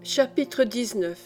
Chapitre 19.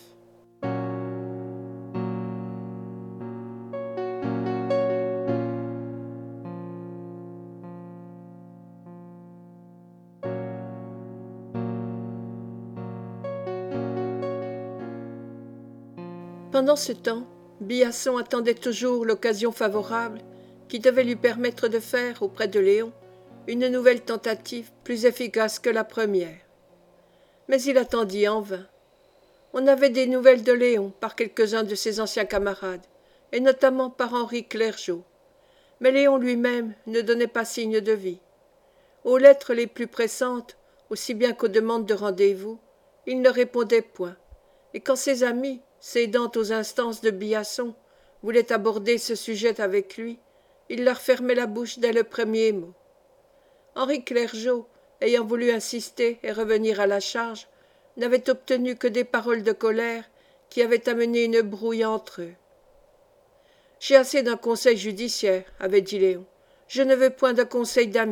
Pendant ce temps, Biasson attendait toujours l'occasion favorable qui devait lui permettre de faire, auprès de Léon, une nouvelle tentative plus efficace que la première. Mais il attendit en vain. On avait des nouvelles de Léon par quelques-uns de ses anciens camarades, et notamment par Henri Clergeau. Mais Léon lui-même ne donnait pas signe de vie. Aux lettres les plus pressantes, aussi bien qu'aux demandes de rendez-vous, il ne répondait point, et quand ses amis, cédant aux instances de Biasson, voulaient aborder ce sujet avec lui, il leur fermait la bouche dès le premier mot. Henri Clergeau, ayant voulu insister et revenir à la charge, n'avait obtenu que des paroles de colère qui avaient amené une brouille entre eux. « J'ai assez d'un conseil judiciaire, » avait dit Léon. « Je ne veux point de conseil d'amis. »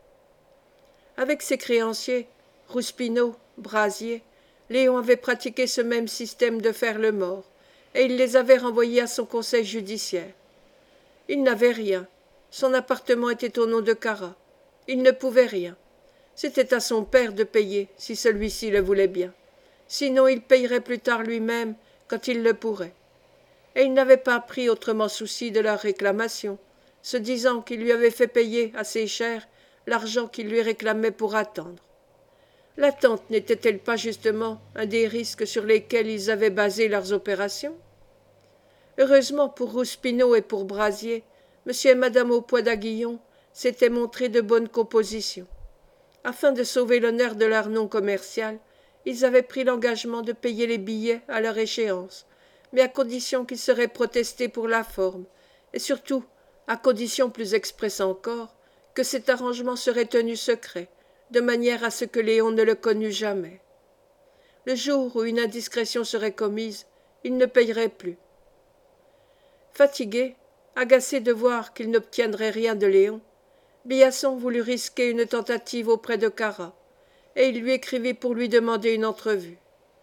Avec ses créanciers, Rouspinot, Brasier, Léon avait pratiqué ce même système de faire le mort, et il les avait renvoyés à son conseil judiciaire. Il n'avait rien. Son appartement était au nom de Carat. Il ne pouvait rien. C'était à son père de payer, si celui-ci le voulait bien. Sinon il payerait plus tard lui-même, quand il le pourrait. Et il n'avait pas pris autrement souci de leur réclamation, se disant qu'il lui avait fait payer assez cher l'argent qu'il lui réclamait pour attendre. L'attente n'était-elle pas justement un des risques sur lesquels ils avaient basé leurs opérations? Heureusement pour Rouspinot et pour Brasier, M. et Mme Aupoix d'Aguillon s'étaient montrés de bonne composition. Afin de sauver l'honneur de leur nom commercial, ils avaient pris l'engagement de payer les billets à leur échéance, mais à condition qu'ils seraient protestés pour la forme, et surtout à condition plus expresse encore que cet arrangement serait tenu secret, de manière à ce que Léon ne le connût jamais. Le jour où une indiscrétion serait commise, il ne payerait plus. Fatigué, agacé de voir qu'il n'obtiendrait rien de Léon, Biasson voulut risquer une tentative auprès de Carat, et il lui écrivit pour lui demander une entrevue.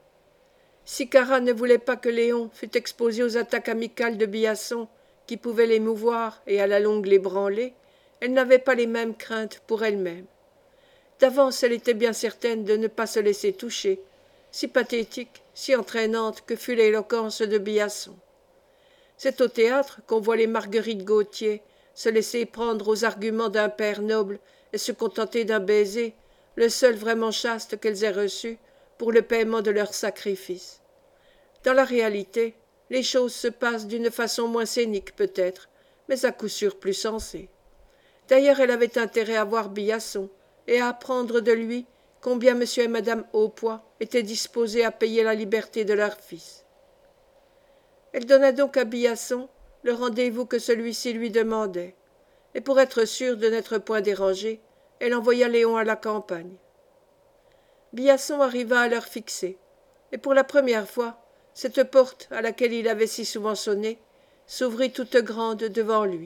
Si Carat ne voulait pas que Léon fût exposé aux attaques amicales de Biasson, qui pouvaient l'émouvoir et à la longue l'ébranler, elle n'avait pas les mêmes craintes pour elle-même. D'avance elle était bien certaine de ne pas se laisser toucher, si pathétique, si entraînante que fût l'éloquence de Biasson. C'est au théâtre qu'on voit les Marguerite Gautier se laisser prendre aux arguments d'un père noble et se contenter d'un baiser, le seul vraiment chaste qu'elles aient reçu, pour le paiement de leur sacrifice. Dans la réalité, les choses se passent d'une façon moins scénique peut-être, mais à coup sûr plus sensée. D'ailleurs elle avait intérêt à voir Biasson, et à apprendre de lui combien M. et Mme Aupoix étaient disposés à payer la liberté de leur fils. Elle donna donc à Biasson le rendez-vous que celui-ci lui demandait, et pour être sûre de n'être point dérangée, elle envoya Léon à la campagne. Biasson arriva à l'heure fixée, et pour la première fois, cette porte à laquelle il avait si souvent sonné s'ouvrit toute grande devant lui.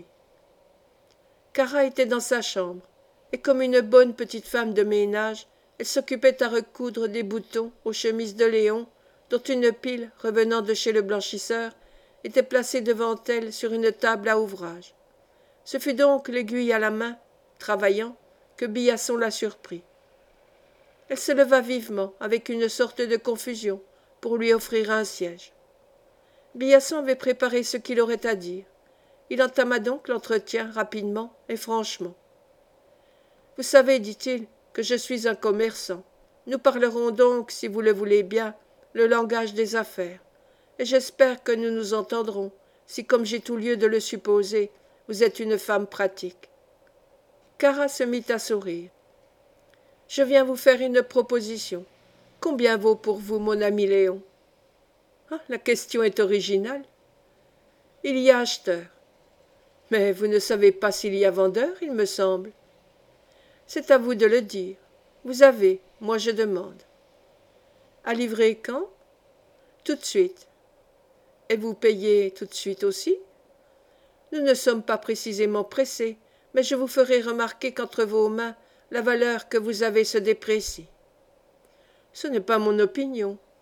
Carat était dans sa chambre, et comme une bonne petite femme de ménage, elle s'occupait à recoudre des boutons aux chemises de Léon, dont une pile, revenant de chez le blanchisseur, était placée devant elle sur une table à ouvrage. Ce fut donc l'aiguille à la main, travaillant, que Biasson la surprit. Elle se leva vivement, avec une sorte de confusion, pour lui offrir un siège. Biasson avait préparé ce qu'il aurait à dire. Il entama donc l'entretien rapidement et franchement. « Vous savez, dit-il, que je suis un commerçant. Nous parlerons donc, si vous le voulez bien, le langage des affaires. Et j'espère que nous nous entendrons, si, comme j'ai tout lieu de le supposer, vous êtes une femme pratique. » Carat se mit à sourire. « Je viens vous faire une proposition. Combien vaut pour vous mon ami Léon ? » Ah, la question est originale. Il y a acheteur. Mais vous ne savez pas s'il y a vendeur, il me semble. C'est à vous de le dire. Vous avez, moi je demande. À livrer quand ? Tout de suite. Et vous payez tout de suite aussi ? Nous ne sommes pas précisément pressés, mais je vous ferai remarquer qu'entre vos mains, la valeur que vous avez se déprécie. Ce n'est pas mon opinion.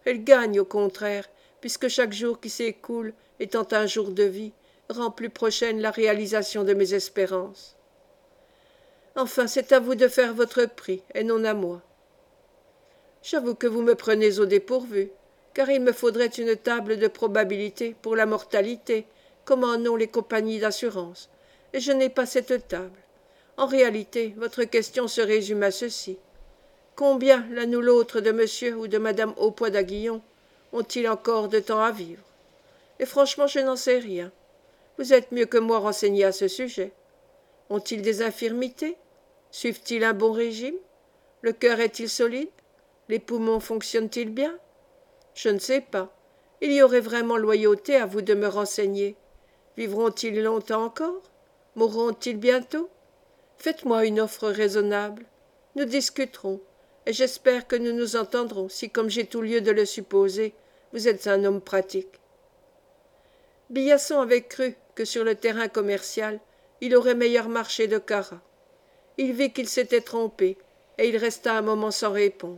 Elle gagne, au contraire, puisque chaque jour qui s'écoule, étant un jour de vie, rend plus prochaine la réalisation de mes espérances. Enfin, c'est à vous de faire votre prix, et non à moi. J'avoue que vous me prenez au dépourvu, car il me faudrait une table de probabilité pour la mortalité, comme en ont les compagnies d'assurance, et je n'ai pas cette table. En réalité, votre question se résume à ceci. Combien l'un ou l'autre de monsieur ou de madame Haupoix d'Aguillon ont-ils encore de temps à vivre? Et franchement, je n'en sais rien. Vous êtes mieux que moi renseigné à ce sujet. Ont-ils des infirmités? Suivent-ils un bon régime? Le cœur est-il solide? Les poumons fonctionnent-ils bien? Je ne sais pas. Il y aurait vraiment loyauté à vous de me renseigner. Vivront-ils longtemps encore? Mourront-ils bientôt? Faites-moi une offre raisonnable. Nous discuterons, et j'espère que nous nous entendrons si, comme j'ai tout lieu de le supposer, vous êtes un homme pratique. Billason avait cru que sur le terrain commercial, il aurait meilleur marché de Cara. Il vit qu'il s'était trompé, et il resta un moment sans répondre.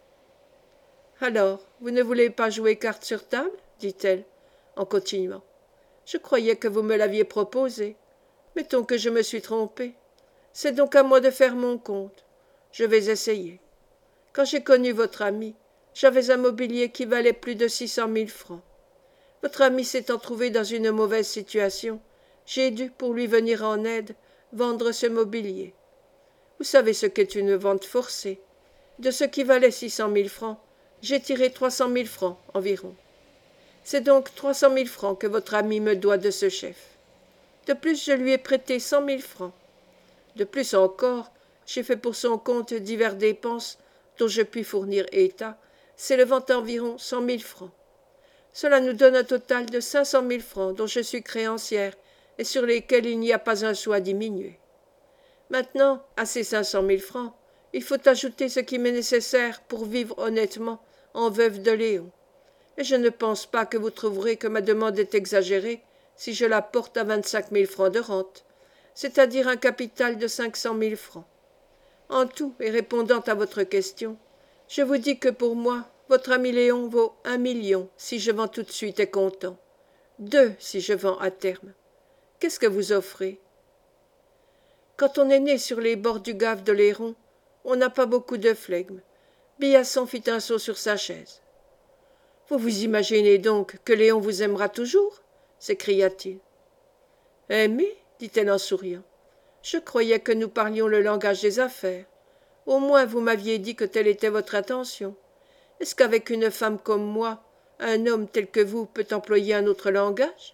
Alors, vous ne voulez pas jouer carte sur table? Dit-elle, en continuant. Je croyais que vous me l'aviez proposé. Mettons que je me suis trompée. C'est donc à moi de faire mon compte. Je vais essayer. Quand j'ai connu votre ami, j'avais un mobilier qui valait plus de 600 000 francs. Votre ami s'étant trouvé dans une mauvaise situation, j'ai dû, pour lui venir en aide, vendre ce mobilier. Vous savez ce qu'est une vente forcée. De ce qui valait 600 000 francs, j'ai tiré 300 000 francs environ. C'est donc 300 000 francs que votre ami me doit de ce chef. De plus, je lui ai prêté 100 000 francs. De plus encore, j'ai fait pour son compte divers dépenses dont je puis fournir état, s'élevant à environ 100 000 francs. Cela nous donne un total de 500 000 francs dont je suis créancière et sur lesquels il n'y a pas un sou à diminuer. Maintenant, à ces 500 000 francs, il faut ajouter ce qui m'est nécessaire pour vivre honnêtement en veuve de Léon. Et je ne pense pas que vous trouverez que ma demande est exagérée si je la porte à 25 000 francs de rente, c'est-à-dire un capital de 500 000 francs. En tout, et répondant à votre question, je vous dis que pour moi, votre ami Léon vaut 1 million si je vends tout de suite et comptant. 2 si je vends à terme. Qu'est-ce que vous offrez? Quand on est né sur les bords du gave de l'Héron, on n'a pas beaucoup de flegme. Billason fit un saut sur sa chaise. Vous vous imaginez donc que Léon vous aimera toujours? S'écria-t-il. Aimer? Dit-elle en souriant. Je croyais que nous parlions le langage des affaires. Au moins vous m'aviez dit que telle était votre intention. Est-ce qu'avec une femme comme moi, un homme tel que vous peut employer un autre langage?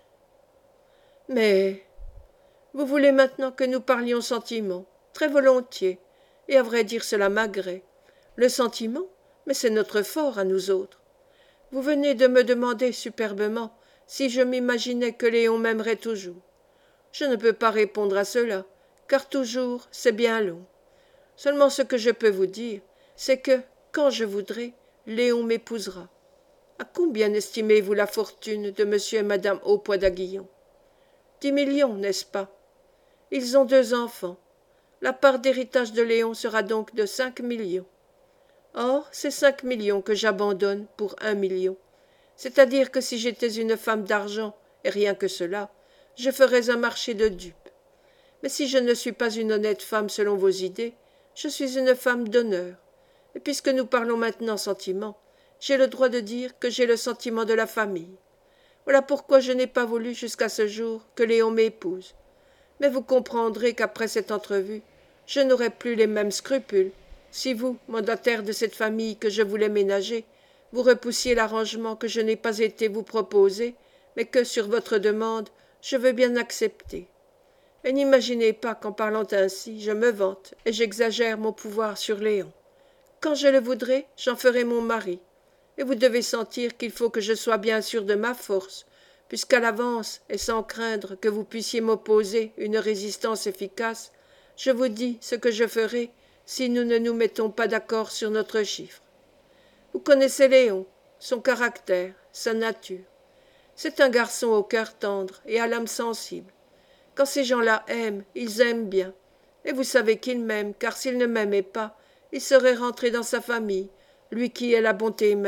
Mais vous voulez maintenant que nous parlions sentiment, très volontiers, et à vrai dire cela m'agrée. Le sentiment, mais c'est notre fort à nous autres. Vous venez de me demander superbement si je m'imaginais que Léon m'aimerait toujours. Je ne peux pas répondre à cela, car toujours c'est bien long. Seulement ce que je peux vous dire, c'est que, quand je voudrai, Léon m'épousera. À combien estimez-vous la fortune de monsieur et madame Haupoix d'Aguillon? 10 millions, n'est-ce pas? Ils ont 2 enfants. La part d'héritage de Léon sera donc de 5 millions. Or, c'est 5 millions que j'abandonne pour 1 million. C'est-à-dire que si j'étais une femme d'argent, et rien que cela, je ferais un marché de dupes. Mais si je ne suis pas une honnête femme selon vos idées, je suis une femme d'honneur. Et puisque nous parlons maintenant sentiment, j'ai le droit de dire que j'ai le sentiment de la famille. Voilà pourquoi je n'ai pas voulu jusqu'à ce jour que Léon m'épouse. Mais vous comprendrez qu'après cette entrevue, je n'aurai plus les mêmes scrupules. Si vous, mandataire de cette famille que je voulais ménager, vous repoussiez l'arrangement que je n'ai pas été vous proposer, mais que, sur votre demande, je veux bien accepter. Et n'imaginez pas qu'en parlant ainsi, je me vante et j'exagère mon pouvoir sur Léon. Quand je le voudrai, j'en ferai mon mari. Et vous devez sentir qu'il faut que je sois bien sûr de ma force, puisqu'à l'avance, et sans craindre que vous puissiez m'opposer une résistance efficace, je vous dis ce que je ferai si nous ne nous mettons pas d'accord sur notre chiffre. Vous connaissez Léon, son caractère, sa nature. C'est un garçon au cœur tendre et à l'âme sensible. Quand ces gens-là aiment, ils aiment bien. Et vous savez qu'il m'aime, car s'il ne m'aimait pas, il serait rentré dans sa famille, lui qui est la bonté même,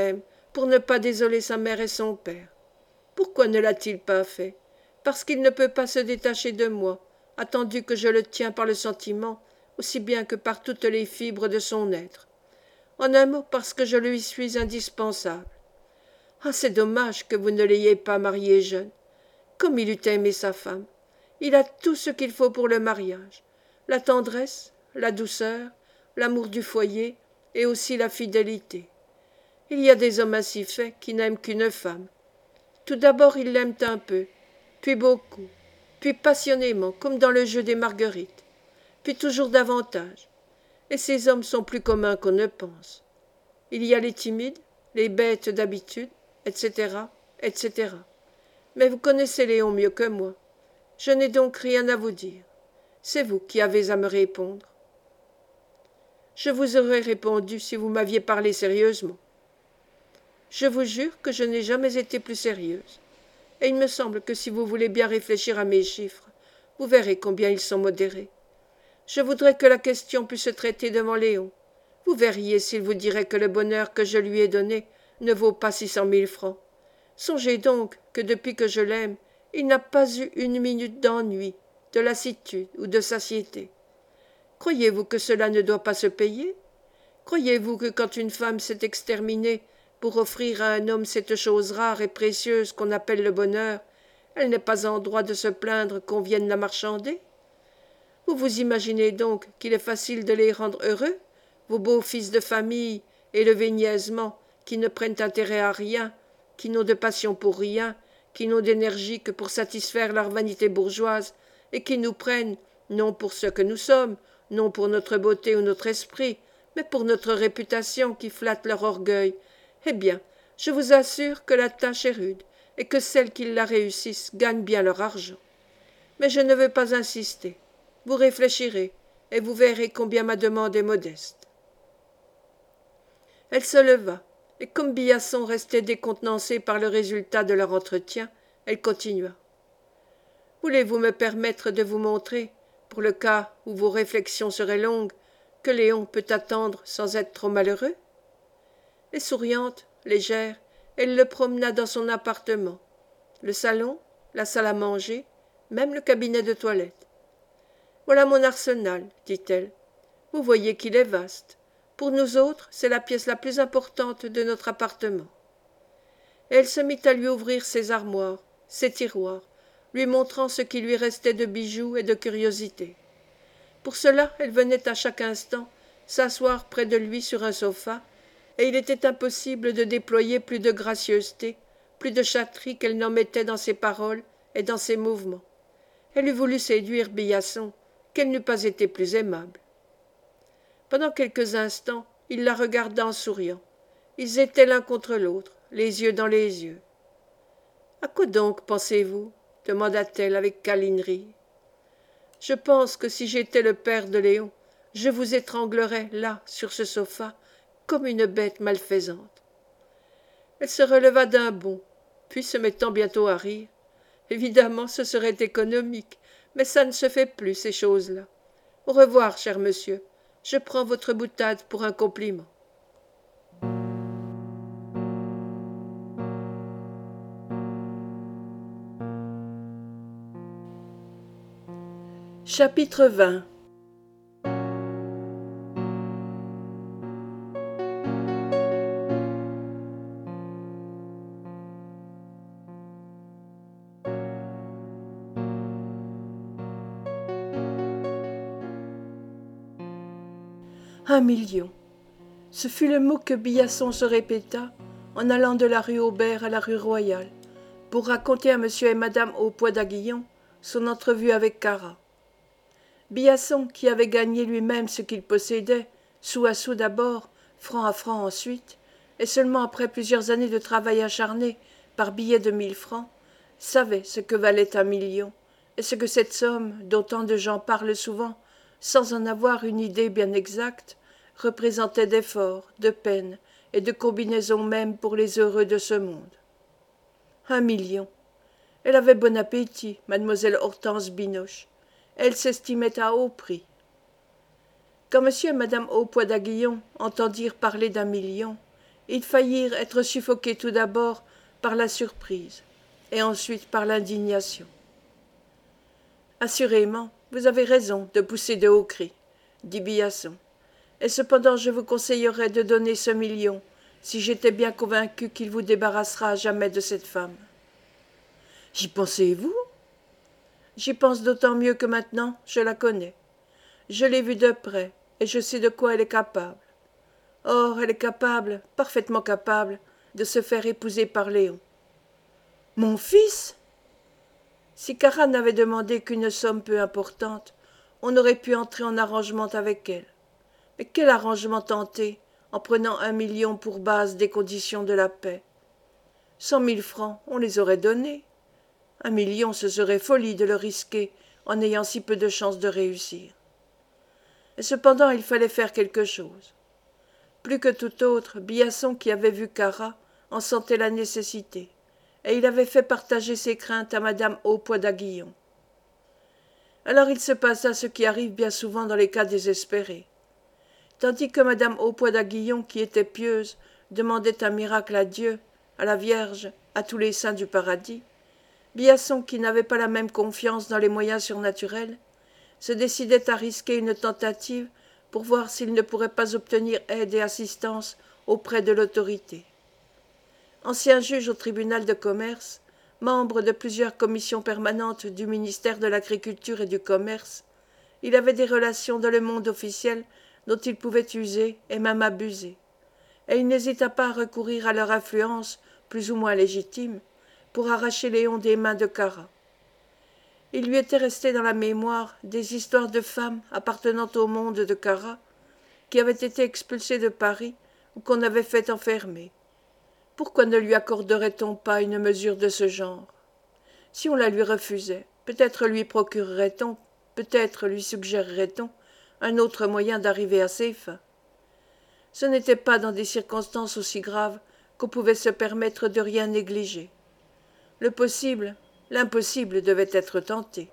pour ne pas désoler sa mère et son père. Pourquoi ne l'a-t-il pas fait? Parce qu'il ne peut pas se détacher de moi, attendu que je le tiens par le sentiment, aussi bien que par toutes les fibres de son être. En un mot, parce que je lui suis indispensable. Ah, c'est dommage que vous ne l'ayez pas marié jeune. Comme il eût aimé sa femme. Il a tout ce qu'il faut pour le mariage. La tendresse, la douceur, l'amour du foyer et aussi la fidélité. Il y a des hommes ainsi faits qui n'aiment qu'une femme. Tout d'abord ils l'aiment un peu, puis beaucoup, puis passionnément, comme dans le jeu des marguerites, puis toujours davantage. Et ces hommes sont plus communs qu'on ne pense. Il y a les timides, les bêtes d'habitude, etc., etc. Mais vous connaissez Léon mieux que moi. Je n'ai donc rien à vous dire. C'est vous qui avez à me répondre. Je vous aurais répondu si vous m'aviez parlé sérieusement. Je vous jure que je n'ai jamais été plus sérieuse. Et il me semble que si vous voulez bien réfléchir à mes chiffres, vous verrez combien ils sont modérés. Je voudrais que la question puisse se traiter devant Léon. Vous verriez s'il vous dirait que le bonheur que je lui ai donné ne vaut pas 600 000 francs. Songez donc que depuis que je l'aime, il n'a pas eu une minute d'ennui, de lassitude ou de satiété. Croyez-vous que cela ne doit pas se payer? Croyez-vous que quand une femme s'est exterminée pour offrir à un homme cette chose rare et précieuse qu'on appelle le bonheur, elle n'est pas en droit de se plaindre qu'on vienne la marchander? Vous vous imaginez donc qu'il est facile de les rendre heureux, vos beaux fils de famille, élevés niaisement, qui ne prennent intérêt à rien, qui n'ont de passion pour rien, qui n'ont d'énergie que pour satisfaire leur vanité bourgeoise, et qui nous prennent, non pour ce que nous sommes, non pour notre beauté ou notre esprit, mais pour notre réputation qui flatte leur orgueil. Eh bien, je vous assure que la tâche est rude, et que celles qui la réussissent gagnent bien leur argent. Mais je ne veux pas insister. Vous réfléchirez, et vous verrez combien ma demande est modeste. Elle se leva, et comme Billason restait décontenancé par le résultat de leur entretien, elle continua. Voulez-vous me permettre de vous montrer, pour le cas où vos réflexions seraient longues, que Léon peut attendre sans être trop malheureux? Et souriante, légère, elle le promena dans son appartement, le salon, la salle à manger, même le cabinet de toilette. Voilà mon arsenal, dit-elle. Vous voyez qu'il est vaste. Pour nous autres, c'est la pièce la plus importante de notre appartement. Et elle se mit à lui ouvrir ses armoires, ses tiroirs, lui montrant ce qui lui restait de bijoux et de curiosités. Pour cela, elle venait à chaque instant s'asseoir près de lui sur un sofa, et il était impossible de déployer plus de gracieuseté, plus de chatterie qu'elle n'en mettait dans ses paroles et dans ses mouvements. Elle eût voulu séduire Billason, qu'elle n'eût pas été plus aimable. Pendant quelques instants, il la regarda en souriant. Ils étaient l'un contre l'autre, les yeux dans les yeux. « À quoi donc pensez-vous » demanda-t-elle avec câlinerie. « Je pense que si j'étais le père de Léon, je vous étranglerais là, sur ce sofa, comme une bête malfaisante. » Elle se releva d'un bond, puis se mettant bientôt à rire. « Évidemment, ce serait économique, mais ça ne se fait plus, ces choses-là. Au revoir, cher monsieur. Je prends votre boutade pour un compliment. » Chapitre 20. Un million. Ce fut le mot que Billason se répéta en allant de la rue Aubert à la rue Royale pour raconter à M. et Mme Haupoix d'Aguillon son entrevue avec Cara. Billason, qui avait gagné lui-même ce qu'il possédait, sou à sou d'abord, franc à franc ensuite, et seulement après plusieurs années de travail acharné par billets de 1000 francs, savait ce que valait un million, et ce que cette somme, dont tant de gens parlent souvent, sans en avoir une idée bien exacte, représentait d'efforts, de peines et de combinaisons même pour les heureux de ce monde. 1 million. Elle avait bon appétit, mademoiselle Hortense Binoche. Elle s'estimait à haut prix. Quand M. et Mme Haupoix d'Aguillon entendirent parler d'1 million, ils faillirent être suffoqués tout d'abord par la surprise, et ensuite par l'indignation. Assurément, vous avez raison de pousser de hauts cris, dit Billason, et cependant je vous conseillerais de donner ce million, si j'étais bien convaincu qu'il vous débarrassera à jamais de cette femme. J'y pensez-vous? J'y pense d'autant mieux que maintenant je la connais. Je l'ai vue de près, et je sais de quoi elle est capable. Or, elle est capable, parfaitement capable, de se faire épouser par Léon. Mon fils? Si Cara n'avait demandé qu'une somme peu importante, on aurait pu entrer en arrangement avec elle. Mais quel arrangement tenter, en prenant 1 million pour base des conditions de la paix? 100 000 francs, on les aurait donnés. 1 million, ce serait folie de le risquer en ayant si peu de chances de réussir. Et cependant, il fallait faire quelque chose. Plus que tout autre, Billason, qui avait vu Cara, en sentait la nécessité, et il avait fait partager ses craintes à madame Haupoix d'Aguillon. Alors il se passa ce qui arrive bien souvent dans les cas désespérés. Tandis que madame Haupoix d'Aguillon, qui était pieuse, demandait un miracle à Dieu, à la Vierge, à tous les saints du paradis, Billason, qui n'avait pas la même confiance dans les moyens surnaturels, se décidait à risquer une tentative pour voir s'il ne pourrait pas obtenir aide et assistance auprès de l'autorité. Ancien juge au tribunal de commerce, membre de plusieurs commissions permanentes du ministère de l'Agriculture et du Commerce, il avait des relations dans le monde officiel dont il pouvait user et même abuser, et il n'hésita pas à recourir à leur influence, plus ou moins légitime, pour arracher Léon des mains de Cara. Il lui était resté dans la mémoire des histoires de femmes appartenant au monde de Cara, qui avaient été expulsées de Paris ou qu'on avait fait enfermer. Pourquoi ne lui accorderait-on pas une mesure de ce genre? Si on la lui refusait, peut-être lui procurerait-on, peut-être lui suggérerait-on un autre moyen d'arriver à ses fins. Ce n'était pas dans des circonstances aussi graves qu'on pouvait se permettre de rien négliger. Le possible, l'impossible devait être tenté.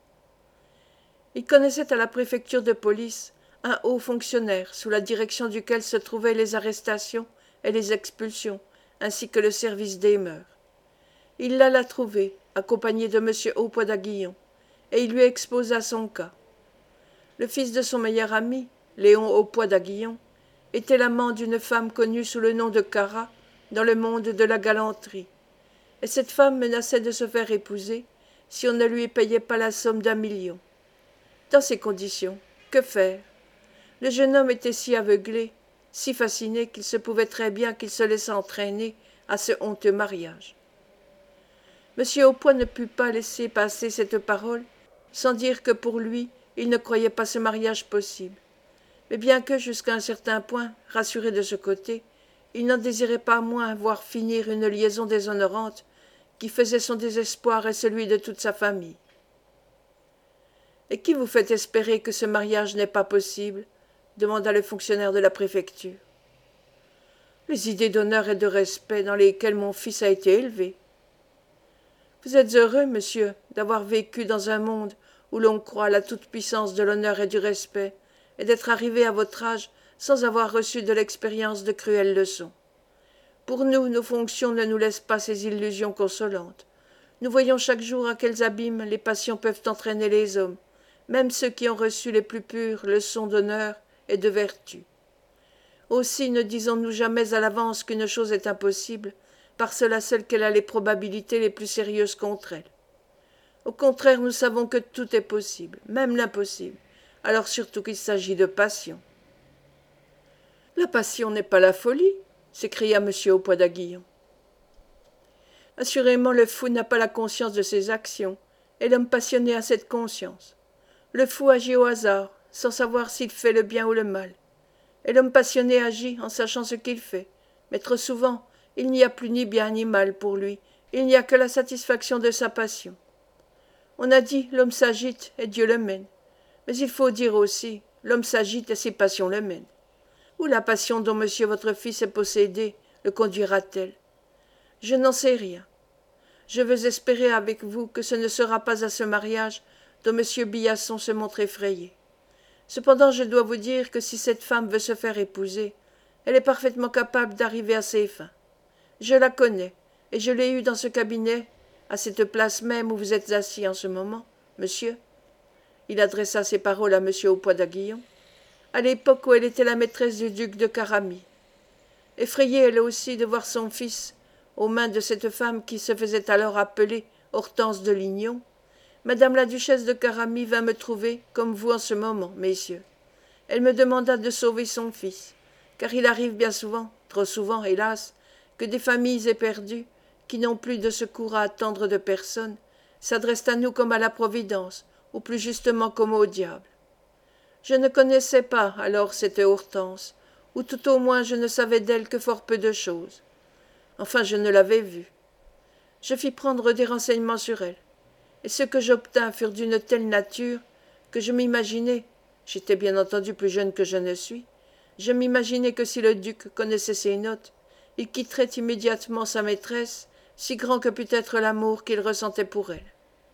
Il connaissait à la préfecture de police un haut fonctionnaire sous la direction duquel se trouvaient les arrestations et les expulsions, ainsi que le service des mœurs. Il l'alla trouver, accompagné de M. Haupoix d'Aguillon, et il lui exposa son cas. Le fils de son meilleur ami, Léon Haupoix d'Aguillon, était l'amant d'une femme connue sous le nom de Cara dans le monde de la galanterie, et cette femme menaçait de se faire épouser si on ne lui payait pas la somme d'1 million. Dans ces conditions, que faire? Le jeune homme était si aveuglé, si fasciné qu'il se pouvait très bien qu'il se laissât entraîner à ce honteux mariage. M. Haupoix ne put pas laisser passer cette parole sans dire que pour lui il ne croyait pas ce mariage possible, mais bien que, jusqu'à un certain point, rassuré de ce côté, il n'en désirait pas moins voir finir une liaison déshonorante qui faisait son désespoir et celui de toute sa famille. « Et qui vous fait espérer que ce mariage n'est pas possible ?» demanda le fonctionnaire de la préfecture. « Les idées d'honneur et de respect dans lesquelles mon fils a été élevé. Vous êtes heureux, monsieur, d'avoir vécu dans un monde où l'on croit à la toute-puissance de l'honneur et du respect, et d'être arrivé à votre âge sans avoir reçu de l'expérience de cruelles leçons. Pour nous, nos fonctions ne nous laissent pas ces illusions consolantes. Nous voyons chaque jour à quels abîmes les passions peuvent entraîner les hommes, même ceux qui ont reçu les plus pures leçons d'honneur et de vertu. Aussi ne disons-nous jamais à l'avance qu'une chose est impossible, par cela seul qu'elle a les probabilités les plus sérieuses contre elle. Au contraire, nous savons que tout est possible, même l'impossible, alors surtout qu'il s'agit de passion. « La passion n'est pas la folie !» s'écria M. Haupoix d'Aguillon. « Assurément, le fou n'a pas la conscience de ses actions, et l'homme passionné a cette conscience. Le fou agit au hasard, sans savoir s'il fait le bien ou le mal. Et l'homme passionné agit en sachant ce qu'il fait, mais trop souvent, il n'y a plus ni bien ni mal pour lui, il n'y a que la satisfaction de sa passion. On a dit, l'homme s'agite et Dieu le mène. Mais il faut dire aussi, l'homme s'agite et ses passions le mènent. Où la passion dont monsieur votre fils est possédé le conduira-t-elle? Je n'en sais rien. Je veux espérer avec vous que ce ne sera pas à ce mariage dont monsieur Billason se montre effrayé. Cependant, je dois vous dire que si cette femme veut se faire épouser, Elle est parfaitement capable d'arriver à ses fins. Je la connais, et je l'ai eue dans ce cabinet, à cette place même où vous êtes assis en ce moment, monsieur. Il adressa ces paroles à M. Haupoix d'Aguillon, à l'époque où elle était la maîtresse du duc de Caramie. Effrayée elle aussi de voir son fils aux mains de cette femme qui se faisait alors appeler Hortense de Lignon, madame la duchesse de Caramie vint me trouver, comme vous en ce moment, messieurs. Elle me demanda de sauver son fils, car il arrive bien souvent, trop souvent, hélas, que des familles éperdues, qui n'ont plus de secours à attendre de personne, s'adressent à nous comme à la Providence, ou plus justement comme au diable. Je ne connaissais pas alors cette Hortense, ou tout au moins je ne savais d'elle que fort peu de choses. Enfin, je ne l'avais vue. Je fis prendre des renseignements sur elle, et ceux que j'obtins furent d'une telle nature que je m'imaginai, j'étais bien entendu plus jeune que je ne suis, je m'imaginai que si le duc connaissait ses notes, il quitterait immédiatement sa maîtresse, si grand que pût être l'amour qu'il ressentait pour elle.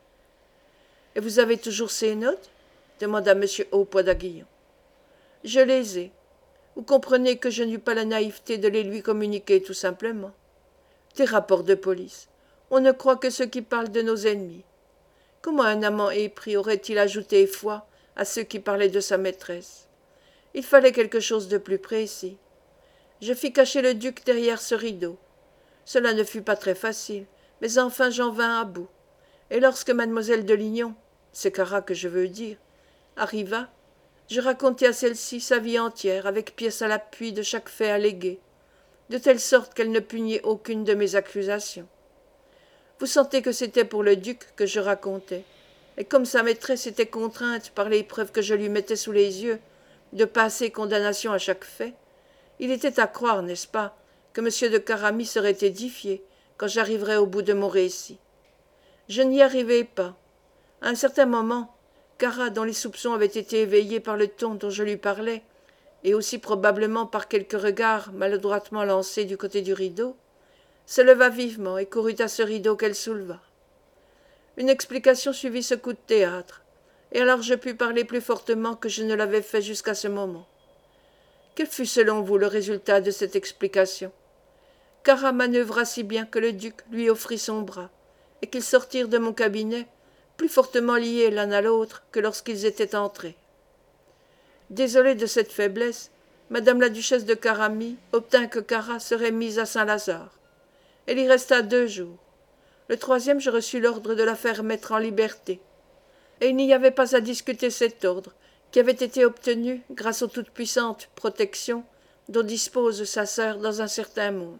« Et vous avez toujours ces notes ?» demanda M. Haupoix d'Aguillon. « Je les ai. Vous comprenez que je n'eus pas la naïveté de les lui communiquer tout simplement. Des rapports de police. On ne croit que ceux qui parlent de nos ennemis. Comment un amant épris aurait-il ajouté foi à ceux qui parlaient de sa maîtresse? Il fallait quelque chose de plus précis. Je fis cacher le duc derrière ce rideau. Cela ne fut pas très facile, mais enfin j'en vins à bout. Et lorsque mademoiselle de Lignon, c'est Cara que je veux dire, arriva, je racontai à celle-ci sa vie entière, avec pièce à l'appui de chaque fait allégué, de telle sorte qu'elle ne put nier aucune de mes accusations. Vous sentez que c'était pour le duc que je racontais, et comme sa maîtresse était contrainte, par les preuves que je lui mettais sous les yeux, de passer condamnation à chaque fait, il était à croire, n'est-ce pas, que M. de Caramie serait édifié quand j'arriverais au bout de mon récit. Je n'y arrivai pas. À un certain moment, Cara, dont les soupçons avaient été éveillés par le ton dont je lui parlais, et aussi probablement par quelques regards maladroitement lancés du côté du rideau, se leva vivement et courut à ce rideau qu'elle souleva. Une explication suivit ce coup de théâtre, et alors je pus parler plus fortement que je ne l'avais fait jusqu'à ce moment. Quel fut selon vous le résultat de cette explication? Cara manœuvra si bien que le duc lui offrit son bras, et qu'ils sortirent de mon cabinet, plus fortement liés l'un à l'autre que lorsqu'ils étaient entrés. Désolée de cette faiblesse, madame la duchesse de Caramie obtint que Cara serait mise à Saint-Lazare. Elle y resta 2 jours. Le 3e, je reçus l'ordre de la faire mettre en liberté. Et il n'y avait pas à discuter cet ordre, qui avait été obtenu grâce aux toute-puissantes protections dont dispose sa sœur dans un certain monde.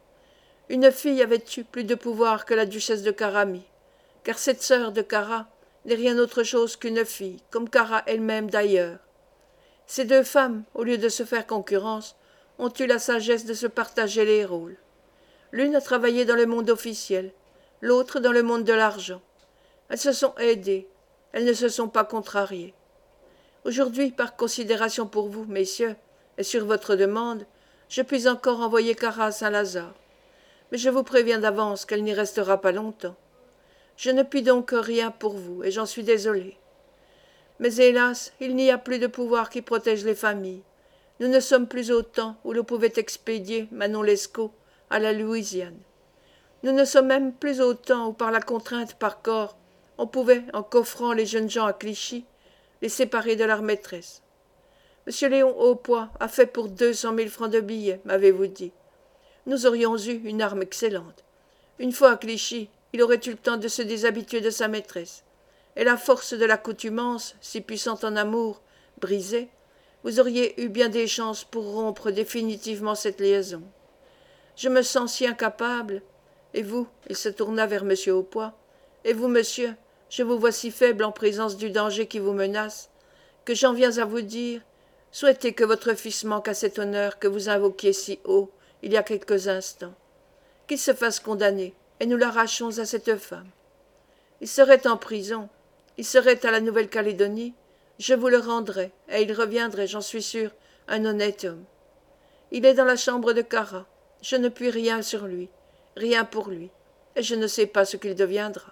Une fille avait eu plus de pouvoir que la duchesse de Caramie, car cette sœur de Cara n'est rien autre chose qu'une fille, comme Cara elle-même d'ailleurs. Ces 2 femmes, au lieu de se faire concurrence, ont eu la sagesse de se partager les rôles. L'une a travaillé dans le monde officiel, l'autre dans le monde de l'argent. Elles se sont aidées, elles ne se sont pas contrariées. Aujourd'hui, par considération pour vous, messieurs, et sur votre demande, je puis encore envoyer Cara à Saint-Lazare. Mais je vous préviens d'avance qu'elle n'y restera pas longtemps. Je ne puis donc rien pour vous, et j'en suis désolé. Mais hélas, il n'y a plus de pouvoir qui protège les familles. Nous ne sommes plus au temps où l'on pouvait expédier Manon Lescaut à la Louisiane. Nous ne sommes même plus au temps où, par la contrainte par corps, on pouvait, en coffrant les jeunes gens à Clichy, les séparer de leur maîtresse. M. Léon Haupoix a fait pour 200 000 francs de billets, m'avez-vous dit. Nous aurions eu une arme excellente. Une fois à Clichy, il aurait eu le temps de se déshabituer de sa maîtresse. Et la force de l'accoutumance, si puissante en amour, brisée, vous auriez eu bien des chances pour rompre définitivement cette liaison. Je me sens si incapable. Et vous, il se tourna vers M. Haupoix, et vous, monsieur, je vous vois si faible en présence du danger qui vous menace, que j'en viens à vous dire, souhaitez que votre fils manque à cet honneur que vous invoquiez si haut il y a quelques instants. Qu'il se fasse condamner, et nous l'arrachons à cette femme. Il serait en prison, il serait à la Nouvelle-Calédonie, je vous le rendrai, et il reviendrait, j'en suis sûr, un honnête homme. Il est dans la chambre de Cara, je ne puis rien sur lui, rien pour lui, et je ne sais pas ce qu'il deviendra.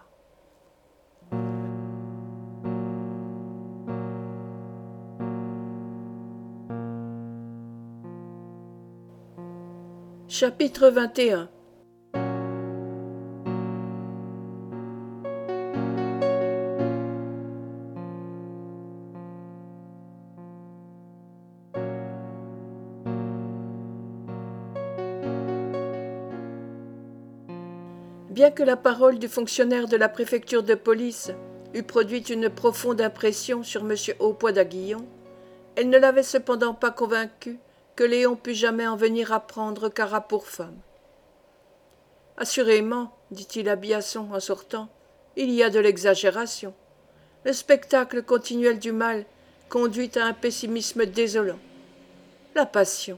Chapitre 21. Bien que la parole du fonctionnaire de la préfecture de police eût produit une profonde impression sur M. Haupoix d'Aguillon, elle ne l'avait cependant pas convaincu que Léon pût jamais en venir à prendre Cara pour femme. « Assurément, dit-il à Biasson en sortant, il y a de l'exagération. Le spectacle continuel du mal conduit à un pessimisme désolant. La passion,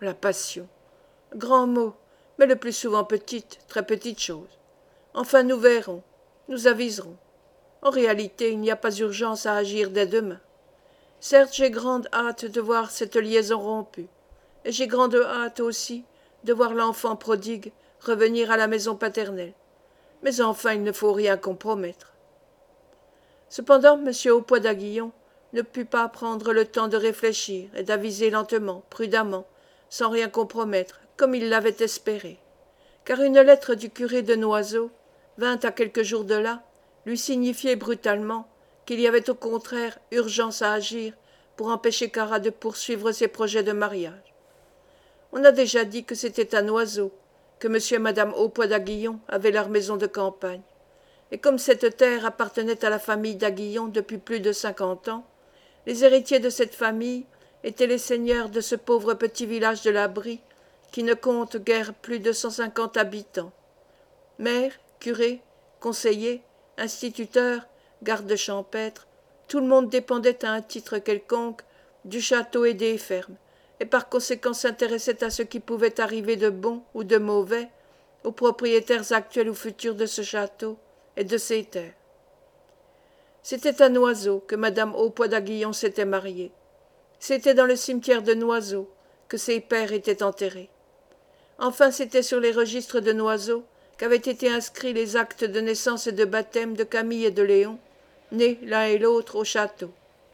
grand mot, mais le plus souvent petite, très petite chose. Enfin, nous verrons, nous aviserons. En réalité, il n'y a pas urgence à agir dès demain. Certes, j'ai grande hâte de voir cette liaison rompue, et j'ai grande hâte aussi de voir l'enfant prodigue revenir à la maison paternelle. Mais enfin, il ne faut rien compromettre. » Cependant, M. Haupoix d'Aguillon ne put pas prendre le temps de réfléchir et d'aviser lentement, prudemment, sans rien compromettre, comme il l'avait espéré. Car une lettre du curé de Noiseau vint à quelques jours de là lui signifier brutalement qu'il y avait au contraire urgence à agir pour empêcher Cara de poursuivre ses projets de mariage. On a déjà dit que c'était à Noiseau que M. et Mme Haupoix d'Aguillon avaient leur maison de campagne, et comme cette terre appartenait à la famille d'Aguillon depuis plus de 50 ans, les héritiers de cette famille étaient les seigneurs de ce pauvre petit village de la Brie qui ne compte guère plus de 150 habitants. Maire, curé, conseiller, instituteur, garde champêtre, tout le monde dépendait à un titre quelconque du château et des fermes, et par conséquent s'intéressait à ce qui pouvait arriver de bon ou de mauvais aux propriétaires actuels ou futurs de ce château et de ces terres. C'était à Noiseau que Mme Haupoix d'Aguillon s'était mariée. C'était dans le cimetière de Noiseau que ses pères étaient enterrés. Enfin, c'était sur les registres de Noiseau qu'avaient été inscrits les actes de naissance et de baptême de Camille et de Léon, nés l'un et l'autre au château.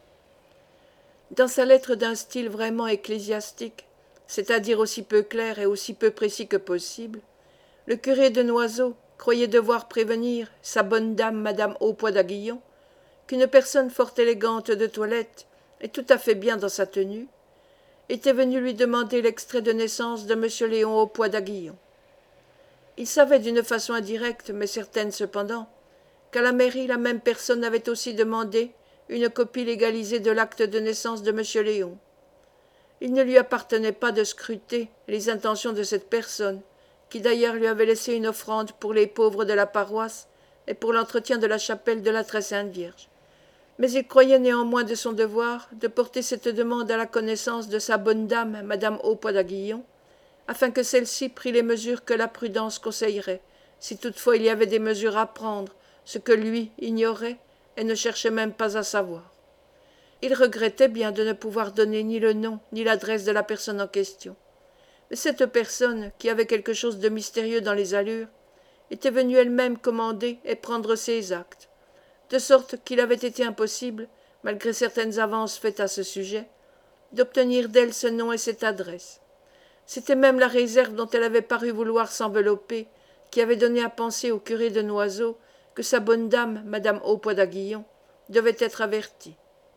Dans sa lettre d'un style vraiment ecclésiastique, c'est-à-dire aussi peu clair et aussi peu précis que possible, le curé de Noiseau croyait devoir prévenir sa bonne dame Madame Haupoix d'Aguillon qu'une personne fort élégante de toilette et tout à fait bien dans sa tenue était venue lui demander l'extrait de naissance de M. Léon Haupoix d'Aguillon. Il savait d'une façon indirecte, mais certaine cependant, qu'à la mairie la même personne avait aussi demandé une copie légalisée de l'acte de naissance de M. Léon. Il ne lui appartenait pas de scruter les intentions de cette personne, qui d'ailleurs lui avait laissé une offrande pour les pauvres de la paroisse et pour l'entretien de la chapelle de la Très-Sainte Vierge. Mais il croyait néanmoins de son devoir de porter cette demande à la connaissance de sa bonne dame, Madame Haupoix d'Aguillon, afin que celle-ci prît les mesures que la prudence conseillerait, si toutefois il y avait des mesures à prendre, ce que lui ignorait et ne cherchait même pas à savoir. Il regrettait bien de ne pouvoir donner ni le nom ni l'adresse de la personne en question. Mais cette personne, qui avait quelque chose de mystérieux dans les allures, était venue elle-même commander et prendre ses actes, de sorte qu'il avait été impossible, malgré certaines avances faites à ce sujet, d'obtenir d'elle ce nom et cette adresse. C'était même la réserve dont elle avait paru vouloir s'envelopper qui avait donné à penser au curé de Noiseau que sa bonne dame, Madame Haupoix d'Aguillon, devait être avertie.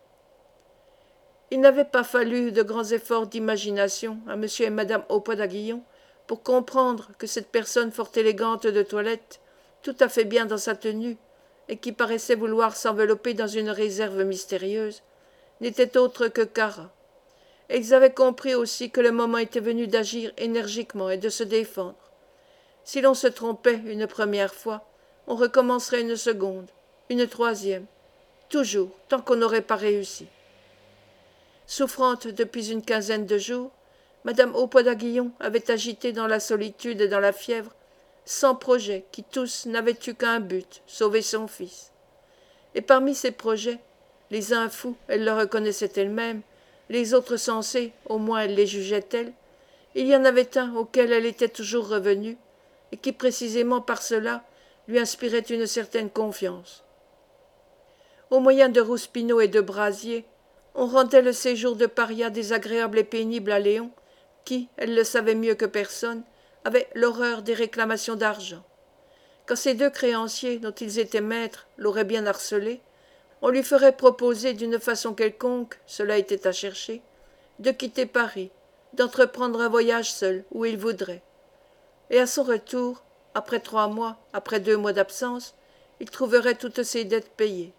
Il n'avait pas fallu de grands efforts d'imagination à M. et Madame Haupoix d'Aguillon pour comprendre que cette personne fort élégante de toilette, tout à fait bien dans sa tenue, et qui paraissait vouloir s'envelopper dans une réserve mystérieuse, n'était autre que Cara. Et ils avaient compris aussi que le moment était venu d'agir énergiquement et de se défendre. Si l'on se trompait une première fois, on recommencerait une seconde, une troisième, toujours, tant qu'on n'aurait pas réussi. Souffrante depuis une quinzaine de jours, Madame Haupoix d'Aguillon avait agité dans la solitude et dans la fièvre 100 projets qui tous n'avaient eu qu'un but, sauver son fils. Et parmi ces projets, les uns fous, elle le reconnaissait elle-même, les autres sensés, au moins elle les jugeait tels, il y en avait un auquel elle était toujours revenue, et qui précisément par cela lui inspirait une certaine confiance. Au moyen de rouspinot et de brasier, on rendait le séjour de paria désagréable et pénible à Léon, qui, elle le savait mieux que personne, avait l'horreur des réclamations d'argent. Quand ces deux créanciers, dont ils étaient maîtres, l'auraient bien harcelé, on lui ferait proposer d'une façon quelconque, cela était à chercher, de quitter Paris, d'entreprendre un voyage seul, où il voudrait. Et à son retour, après 3 mois, après 2 mois d'absence, il trouverait toutes ses dettes payées.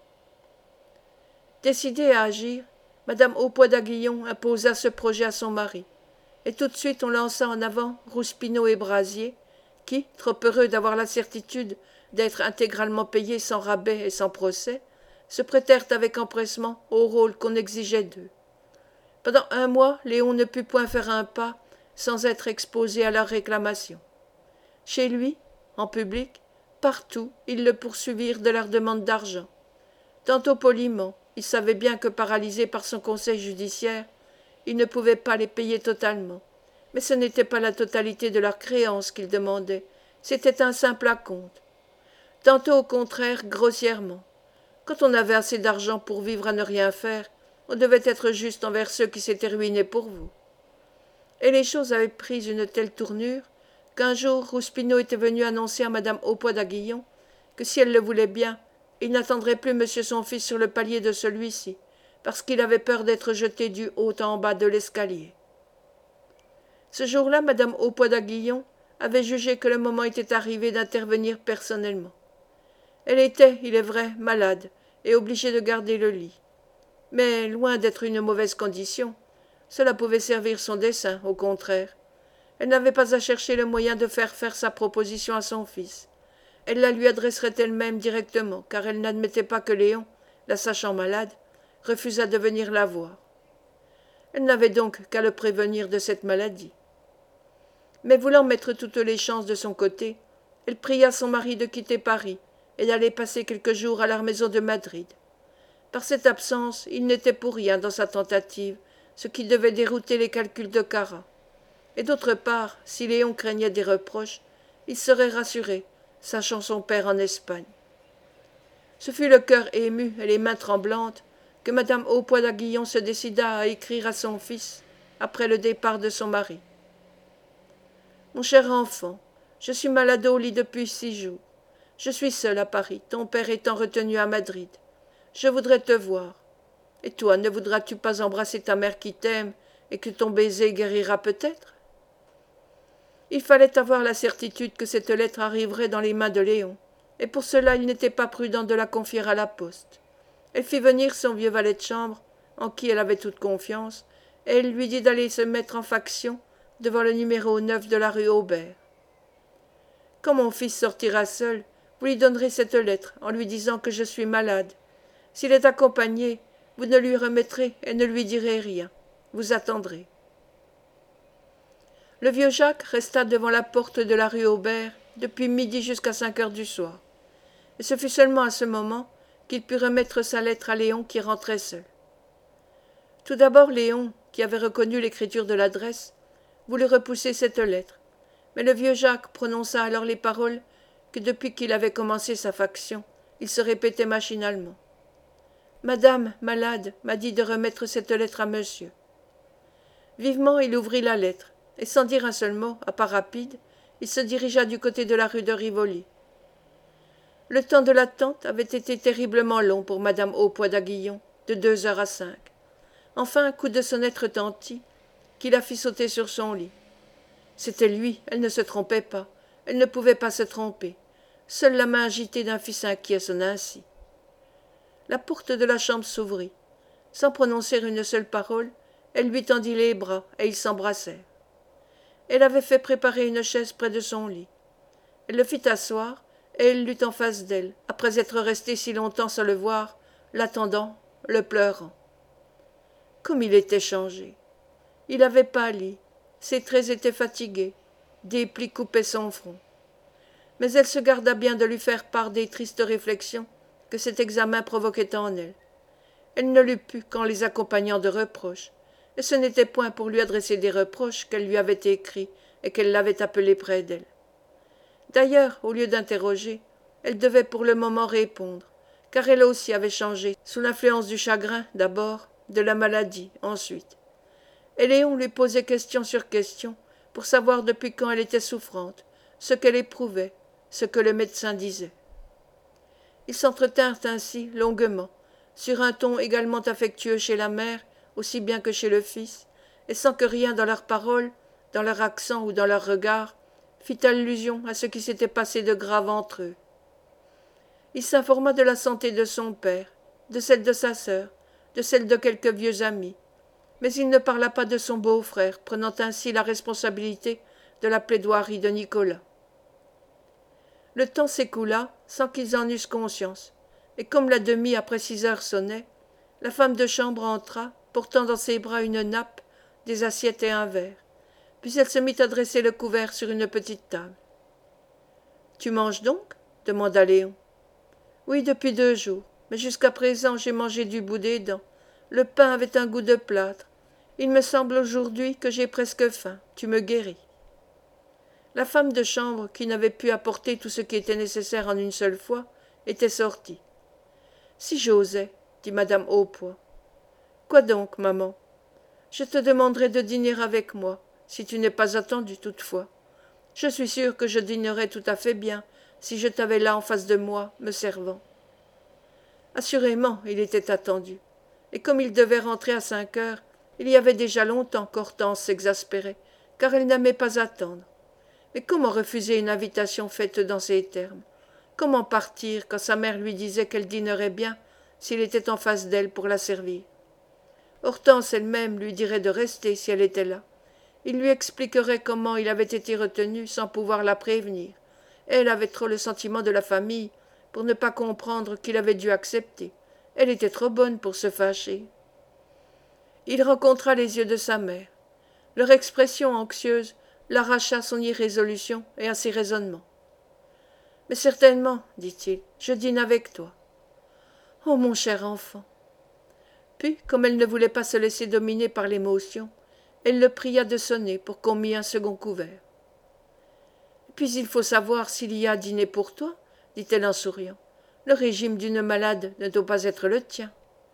Décidée à agir, madame Haupoix d'Aguillon imposa ce projet à son mari, et tout de suite on lança en avant Rouspineau et Brasier, qui, trop heureux d'avoir la certitude d'être intégralement payés sans rabais et sans procès, se prêtèrent avec empressement au rôle qu'on exigeait d'eux. Pendant 1 mois, Léon ne put point faire un pas sans être exposé à leurs réclamations. Chez lui, en public, partout, ils le poursuivirent de leurs demandes d'argent. Tantôt poliment, il savait bien que paralysé par son conseil judiciaire, il ne pouvait pas les payer totalement. Mais ce n'était pas la totalité de leurs créances qu'il demandait, c'était un simple acompte. Tantôt au contraire, grossièrement. Quand on avait assez d'argent pour vivre à ne rien faire, on devait être juste envers ceux qui s'étaient ruinés pour vous. Et les choses avaient pris une telle tournure qu'un jour Rouspineau était venu annoncer à madame Haupoix d'Aguillon que si elle le voulait bien, il n'attendrait plus monsieur son fils sur le palier de celui-ci, parce qu'il avait peur d'être jeté du haut en bas de l'escalier. Ce jour-là, madame Haupoix d'Aguillon avait jugé que le moment était arrivé d'intervenir personnellement. Elle était, il est vrai, malade et obligée de garder le lit. Mais, loin d'être une mauvaise condition, cela pouvait servir son dessein, au contraire. Elle n'avait pas à chercher le moyen de faire sa proposition à son fils. Elle la lui adresserait elle-même directement, car elle n'admettait pas que Léon, la sachant malade, refusât de venir la voir. Elle n'avait donc qu'à le prévenir de cette maladie. Mais voulant mettre toutes les chances de son côté, elle pria son mari de quitter Paris et d'aller passer quelques jours à la maison de Madrid. Par cette absence, il n'était pour rien dans sa tentative, ce qui devait dérouter les calculs de Cara. Et d'autre part, si Léon craignait des reproches, il serait rassuré, sachant son père en Espagne. Ce fut le cœur ému et les mains tremblantes que madame Haupoix d'Aguillon se décida à écrire à son fils après le départ de son mari. « Mon cher enfant, je suis malade au lit depuis 6 jours. Je suis seule à Paris, ton père étant retenu à Madrid. Je voudrais te voir. Et toi, ne voudras-tu pas embrasser ta mère qui t'aime et que ton baiser guérira peut-être ?» Il fallait avoir la certitude que cette lettre arriverait dans les mains de Léon, et pour cela il n'était pas prudent de la confier à la poste. Elle fit venir son vieux valet de chambre, en qui elle avait toute confiance, et elle lui dit d'aller se mettre en faction devant le numéro 9 de la rue Aubert. « Quand mon fils sortira seul, vous lui donnerez cette lettre en lui disant que je suis malade. S'il est accompagné, vous ne lui remettrez et ne lui direz rien. Vous attendrez. » Le vieux Jacques resta devant la porte de la rue Aubert depuis midi jusqu'à 5 heures du soir, et ce fut seulement à ce moment qu'il put remettre sa lettre à Léon qui rentrait seul. Tout d'abord Léon, qui avait reconnu l'écriture de l'adresse, voulut repousser cette lettre, mais le vieux Jacques prononça alors les paroles que depuis qu'il avait commencé sa faction, il se répétait machinalement. « Madame, malade, m'a dit de remettre cette lettre à monsieur. » Vivement il ouvrit la lettre, et sans dire un seul mot, à pas rapide, il se dirigea du côté de la rue de Rivoli. Le temps de l'attente avait été terriblement long pour madame Haupoix d'Aguillon, de 2 heures à 5. Enfin un coup de sonnette retentit, qui la fit sauter sur son lit. C'était lui, elle ne se trompait pas, elle ne pouvait pas se tromper. Seule la main agitée d'un fils inquiet sonna ainsi. La porte de la chambre s'ouvrit. Sans prononcer une seule parole, elle lui tendit les bras, et ils s'embrassèrent. Elle avait fait préparer une chaise près de son lit. Elle le fit asseoir, et il lut en face d'elle, après être resté si longtemps sans le voir, l'attendant, le pleurant. Comme il était changé! Il avait pâli, ses traits étaient fatigués, des plis coupaient son front. Mais elle se garda bien de lui faire part des tristes réflexions que cet examen provoquait en elle. Elle ne l'eut pu qu'en les accompagnant de reproches, et ce n'était point pour lui adresser des reproches qu'elle lui avait écrit et qu'elle l'avait appelé près d'elle. D'ailleurs, au lieu d'interroger, elle devait pour le moment répondre, car elle aussi avait changé, sous l'influence du chagrin d'abord, de la maladie ensuite. Et Léon lui posait question sur question pour savoir depuis quand elle était souffrante, ce qu'elle éprouvait, ce que le médecin disait. Ils s'entretinrent ainsi longuement, sur un ton également affectueux chez la mère, aussi bien que chez le fils, et sans que rien dans leurs paroles, dans leur accent ou dans leurs regards, fît allusion à ce qui s'était passé de grave entre eux. Il s'informa de la santé de son père, de celle de sa sœur, de celle de quelques vieux amis, mais il ne parla pas de son beau-frère, prenant ainsi la responsabilité de la plaidoirie de Nicolas. Le temps s'écoula sans qu'ils en eussent conscience, et comme la demie après 6 heures sonnait, la femme de chambre entra, portant dans ses bras une nappe, des assiettes et un verre, puis elle se mit à dresser le couvert sur une petite table. « Tu manges donc » demanda Léon. « Oui, depuis 2 jours, mais jusqu'à présent j'ai mangé du bout des dents. Le pain avait un goût de plâtre. Il me semble aujourd'hui que j'ai presque faim. Tu me guéris. » La femme de chambre, qui n'avait pu apporter tout ce qui était nécessaire en une seule fois, était sortie. « Si j'osais, » dit madame Haupoix. « Quoi donc, maman ? Je te demanderai de dîner avec moi, si tu n'es pas attendue toutefois. Je suis sûre que je dînerais tout à fait bien, si je t'avais là en face de moi, me servant. » Assurément, il était attendu, et comme il devait rentrer à 5 heures, il y avait déjà longtemps qu'Hortense s'exaspérait, car elle n'aimait pas attendre. Mais comment refuser une invitation faite dans ces termes? Comment partir quand sa mère lui disait qu'elle dînerait bien s'il était en face d'elle pour la servir? Hortense elle-même lui dirait de rester si elle était là. Il lui expliquerait comment il avait été retenu sans pouvoir la prévenir. Elle avait trop le sentiment de la famille pour ne pas comprendre qu'il avait dû accepter. Elle était trop bonne pour se fâcher. Il rencontra les yeux de sa mère. Leur expression anxieuse l'arracha à son irrésolution et à ses raisonnements. « Mais certainement, dit-il, je dîne avec toi. »« Oh, mon cher enfant !» Puis, comme elle ne voulait pas se laisser dominer par l'émotion, elle le pria de sonner pour qu'on mît un second couvert. « Puis il faut savoir s'il y a à dîner pour toi, » dit-elle en souriant. « Le régime d'une malade ne doit pas être le tien. »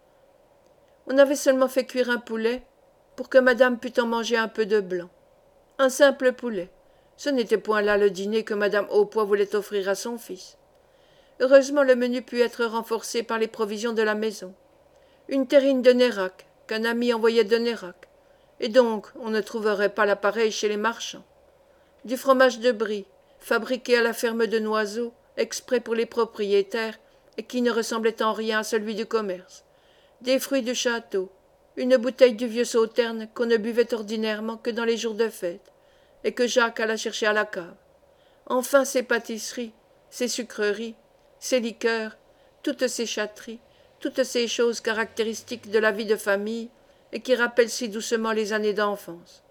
On avait seulement fait cuire un poulet pour que madame pût en manger un peu de blanc. Un simple poulet. Ce n'était point là le dîner que madame Haupoix voulait offrir à son fils. Heureusement le menu put être renforcé par les provisions de la maison. Une terrine de Nérac, qu'un ami envoyait de Nérac, et donc on ne trouverait pas l'appareil chez les marchands. Du fromage de brie, fabriqué à la ferme de Noiseau, exprès pour les propriétaires, et qui ne ressemblait en rien à celui du commerce. Des fruits du château, une bouteille du vieux sauterne qu'on ne buvait ordinairement que dans les jours de fête, et que Jacques alla chercher à la cave. Enfin ses pâtisseries, ses sucreries, ses liqueurs, toutes ces châteries, toutes ces choses caractéristiques de la vie de famille et qui rappellent si doucement les années d'enfance.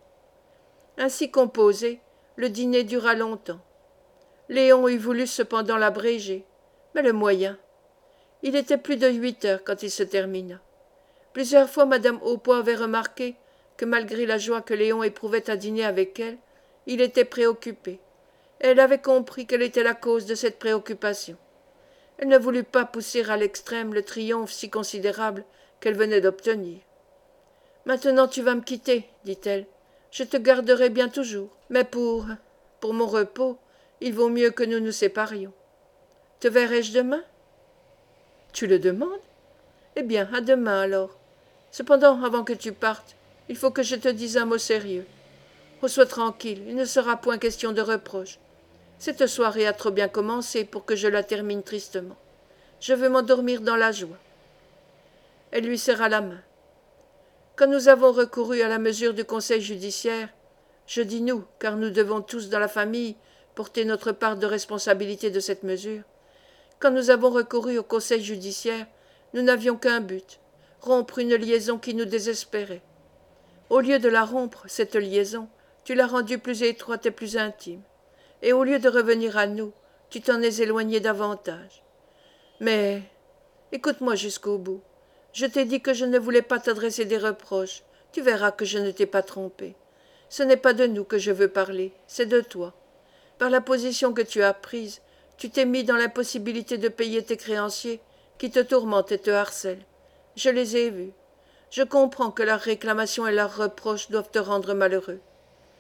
Ainsi composé, le dîner dura longtemps. Léon eût voulu cependant l'abréger, mais le moyen. Il était plus de 8 heures quand il se termina. Plusieurs fois madame Haupoix avait remarqué que malgré la joie que Léon éprouvait à dîner avec elle, il était préoccupé. Elle avait compris quelle était la cause de cette préoccupation. Elle ne voulut pas pousser à l'extrême le triomphe si considérable qu'elle venait d'obtenir. « Maintenant tu vas me quitter, dit-elle. Je te garderai bien toujours, mais pour mon repos, il vaut mieux que nous nous séparions. Te verrai-je demain ? » « Tu le demandes ? Eh bien, à demain alors. Cependant, avant que tu partes, il faut que je te dise un mot sérieux. Oh, sois tranquille, il ne sera point question de reproche. Cette soirée a trop bien commencé pour que je la termine tristement. Je veux m'endormir dans la joie. » Elle lui serra la main. « Quand nous avons recouru à la mesure du conseil judiciaire, je dis nous, car nous devons tous dans la famille porter notre part de responsabilité de cette mesure, quand nous avons recouru au conseil judiciaire, nous n'avions qu'un but, rompre une liaison qui nous désespérait. Au lieu de la rompre, cette liaison, tu l'as rendue plus étroite et plus intime, et au lieu de revenir à nous, tu t'en es éloigné davantage. Mais, écoute-moi jusqu'au bout. Je t'ai dit que je ne voulais pas t'adresser des reproches. Tu verras que je ne t'ai pas trompé. Ce n'est pas de nous que je veux parler, c'est de toi. Par la position que tu as prise, tu t'es mis dans l'impossibilité de payer tes créanciers qui te tourmentent et te harcèlent. Je les ai vus. Je comprends que leurs réclamations et leurs reproches doivent te rendre malheureux.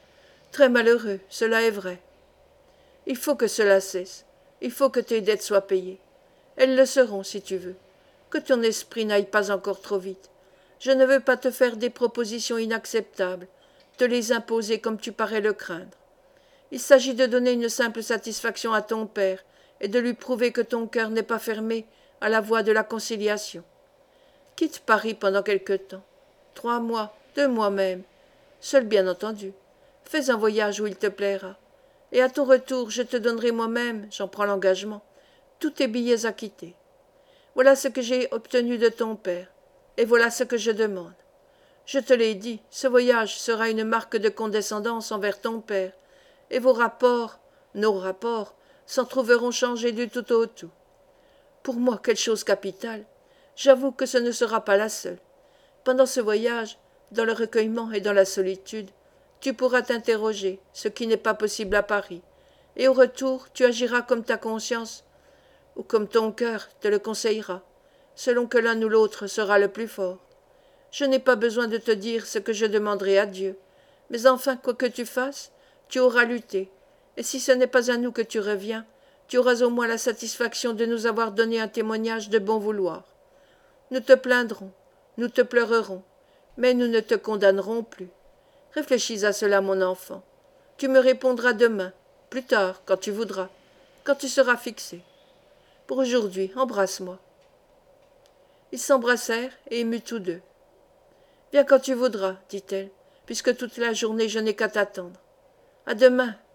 Très malheureux, cela est vrai. Il faut que cela cesse. Il faut que tes dettes soient payées. Elles le seront, si tu veux. Que ton esprit n'aille pas encore trop vite. Je ne veux pas te faire des propositions inacceptables, te les imposer comme tu parais le craindre. Il s'agit de donner une simple satisfaction à ton père et de lui prouver que ton cœur n'est pas fermé à la voie de la conciliation. Quitte Paris pendant quelque temps. 3 mois, 2 mois même. Seul bien entendu. Fais un voyage où il te plaira. Et à ton retour, je te donnerai moi-même, j'en prends l'engagement, tous tes billets à quitter. Voilà ce que j'ai obtenu de ton père, et voilà ce que je demande. Je te l'ai dit, ce voyage sera une marque de condescendance envers ton père, et vos rapports, nos rapports, s'en trouveront changés du tout au tout. Pour moi, quelle chose capitale. J'avoue que ce ne sera pas la seule. Pendant ce voyage, dans le recueillement et dans la solitude, tu pourras t'interroger, ce qui n'est pas possible à Paris, et au retour tu agiras comme ta conscience ou comme ton cœur te le conseillera, selon que l'un ou l'autre sera le plus fort. Je n'ai pas besoin de te dire ce que je demanderai à Dieu, mais enfin, quoi que tu fasses, tu auras lutté, et si ce n'est pas à nous que tu reviens, tu auras au moins la satisfaction de nous avoir donné un témoignage de bon vouloir. Nous te plaindrons, nous te pleurerons, mais nous ne te condamnerons plus. Réfléchis à cela, mon enfant. Tu me répondras demain, plus tard, quand tu voudras, quand tu seras fixé. Pour aujourd'hui, embrasse-moi. Ils s'embrassèrent et émus tous deux. Viens quand tu voudras, dit-elle, puisque toute la journée je n'ai qu'à t'attendre. À demain,